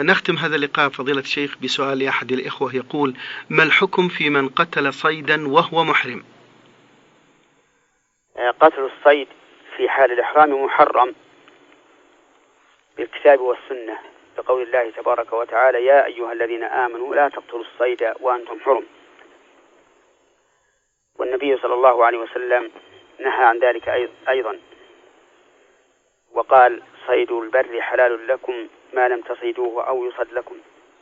نختم هذا اللقاء فضيلة الشيخ بسؤال لأحد الإخوة يقول: ما الحكم في من قتل صيدا وهو محرم؟ قتل الصيد في حال الإحرام محرم بالكتاب والسنة، بقول الله تبارك وتعالى: يا أيها الذين آمنوا لا تقتلوا الصيد وأنتم حرم. والنبي صلى الله عليه وسلم نهى عن ذلك أيضا، وقال: صيد البر حلال لكم ما لم تصيدوه أو يصد لكم.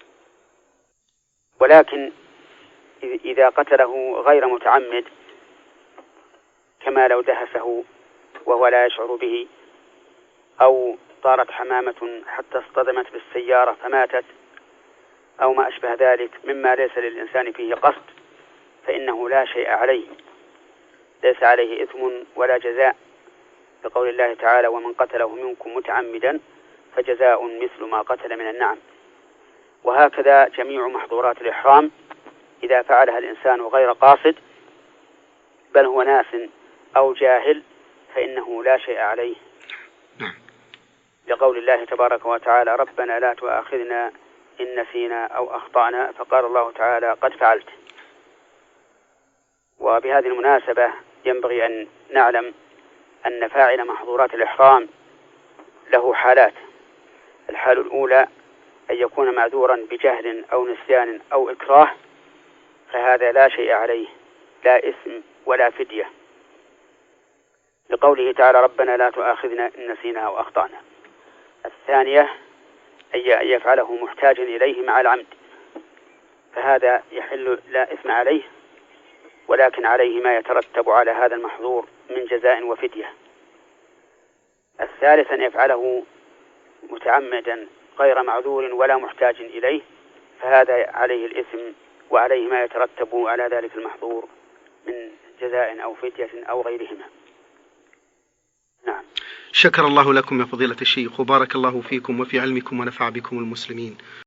ولكن إذا قتله غير متعمد، كما لو دهسه وهو لا يشعر به، أو طارت حمامة حتى اصطدمت بالسيارة فماتت، أو ما أشبه ذلك مما ليس للإنسان فيه قصد، فإنه لا شيء عليه، ليس عليه إثم ولا جزاء، بقول الله تعالى: ومن قتله منكم متعمدا فجزاء مثل ما قتل من النعم. وهكذا جميع محظورات الإحرام إذا فعلها الإنسان غير قاصد، بل هو ناس أو جاهل، فإنه لا شيء عليه، لقول الله تبارك وتعالى: ربنا لا تؤاخذنا إن نسينا أو أخطأنا، فقال الله تعالى: قد فعلت. وبهذه المناسبة ينبغي أن نعلم أن فاعل محظورات الإحرام له حالات. الحال الأولى أن يكون معذورا بجهل أو نسيان أو إكراه، فهذا لا شيء عليه، لا إثم ولا فدية، لقوله تعالى: ربنا لا تؤاخذنا إن نسينا أو أخطأنا. الثانية أن يفعله محتاجا إليه مع العمد، فهذا يحل لا إثم عليه، ولكن عليه ما يترتب على هذا المحظور من جزاء وفدية. الثالث أن يفعله متعمدا غير معذور ولا محتاج إليه، فهذا عليه الإثم وعليه ما يترتب على ذلك المحظور من جزاء أو فدية أو غيرهما. نعم. شكر الله لكم يا فضيلة الشيخ، وبارك الله فيكم وفي علمكم ونفع بكم المسلمين.